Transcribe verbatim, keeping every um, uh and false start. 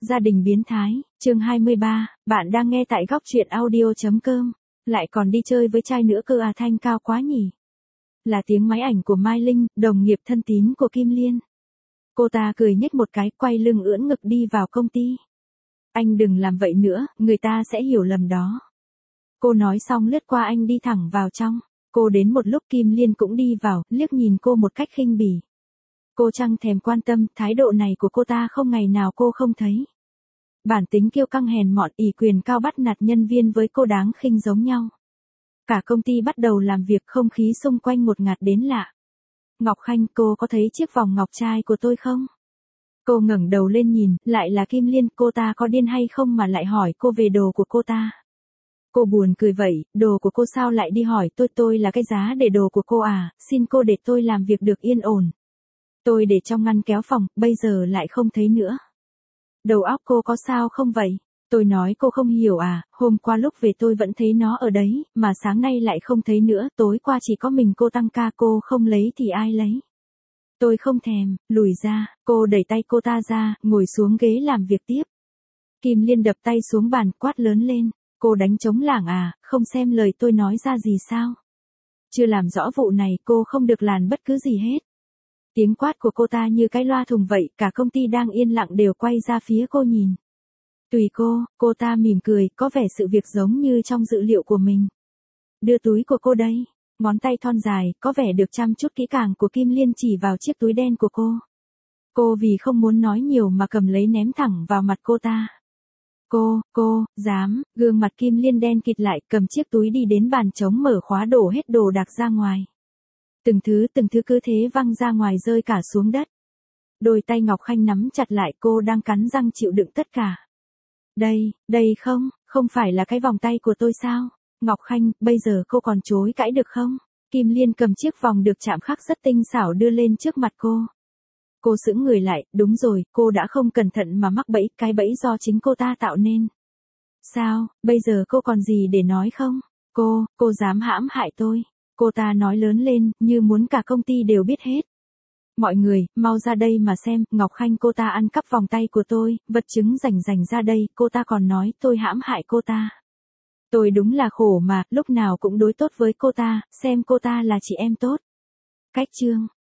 Gia đình biến thái, chương hai mươi ba, bạn đang nghe tại góc truyện audio.com. Lại còn đi chơi với trai nữa cơ à, thanh cao quá nhỉ. Là tiếng máy ảnh của Mai Linh, đồng nghiệp thân tín của Kim Liên. Cô ta cười nhếch một cái, quay lưng ưỡn ngực đi vào công ty. Anh đừng làm vậy nữa, người ta sẽ hiểu lầm đó. Cô nói xong lướt qua anh đi thẳng vào trong. Cô đến một lúc Kim Liên cũng đi vào, liếc nhìn cô một cách khinh bỉ. Cô chẳng thèm quan tâm, thái độ này của cô ta không ngày nào cô không thấy. Bản tính kiêu căng hèn mọn, ỷ quyền cao bắt nạt nhân viên với cô đáng khinh giống nhau. Cả công ty bắt đầu làm việc, không khí xung quanh ngột ngạt đến lạ. Ngọc Khanh, cô có thấy chiếc vòng ngọc trai của tôi không? Cô ngẩng đầu lên nhìn, lại là Kim Liên, cô ta có điên hay không mà lại hỏi cô về đồ của cô ta. Cô buồn cười vậy, đồ của cô sao lại đi hỏi tôi, tôi là cái giá để đồ của cô à, xin cô để tôi làm việc được yên ổn. Tôi để trong ngăn kéo phòng, bây giờ lại không thấy nữa. Đầu óc cô có sao không vậy? Tôi nói cô không hiểu à, hôm qua lúc về tôi vẫn thấy nó ở đấy, mà sáng nay lại không thấy nữa, tối qua chỉ có mình cô tăng ca, cô không lấy thì ai lấy? Tôi không thèm, lùi ra, cô đẩy tay cô ta ra, ngồi xuống ghế làm việc tiếp. Kim Liên đập tay xuống bàn, quát lớn lên, cô đánh trống lảng à, không xem lời tôi nói ra gì sao? Chưa làm rõ vụ này, cô không được làm bất cứ gì hết. Tiếng quát của cô ta như cái loa thùng vậy, cả công ty đang yên lặng đều quay ra phía cô nhìn. Tùy cô, cô ta mỉm cười, có vẻ sự việc giống như trong dự liệu của mình. Đưa túi của cô đây, ngón tay thon dài, có vẻ được chăm chút kỹ càng của Kim Liên chỉ vào chiếc túi đen của cô. Cô vì không muốn nói nhiều mà cầm lấy ném thẳng vào mặt cô ta. Cô, cô, dám, gương mặt Kim Liên đen kịt lại, cầm chiếc túi đi đến bàn trống mở khóa đổ hết đồ đạc ra ngoài. Từng thứ từng thứ cứ thế văng ra ngoài rơi cả xuống đất. Đôi tay Ngọc Khanh nắm chặt lại, cô đang cắn răng chịu đựng tất cả. Đây, đây không, không phải là cái vòng tay của tôi sao? Ngọc Khanh, bây giờ cô còn chối cãi được không? Kim Liên cầm chiếc vòng được chạm khắc rất tinh xảo đưa lên trước mặt cô. Cô sững người lại, đúng rồi, cô đã không cẩn thận mà mắc bẫy, cái bẫy do chính cô ta tạo nên. Sao, bây giờ cô còn gì để nói không? Cô, cô dám hãm hại tôi. Cô ta nói lớn lên, như muốn cả công ty đều biết hết. Mọi người, mau ra đây mà xem, Ngọc Khanh cô ta ăn cắp vòng tay của tôi, vật chứng rành rành ra đây, cô ta còn nói tôi hãm hại cô ta. Tôi đúng là khổ mà, lúc nào cũng đối tốt với cô ta, xem cô ta là chị em tốt. Cách chương.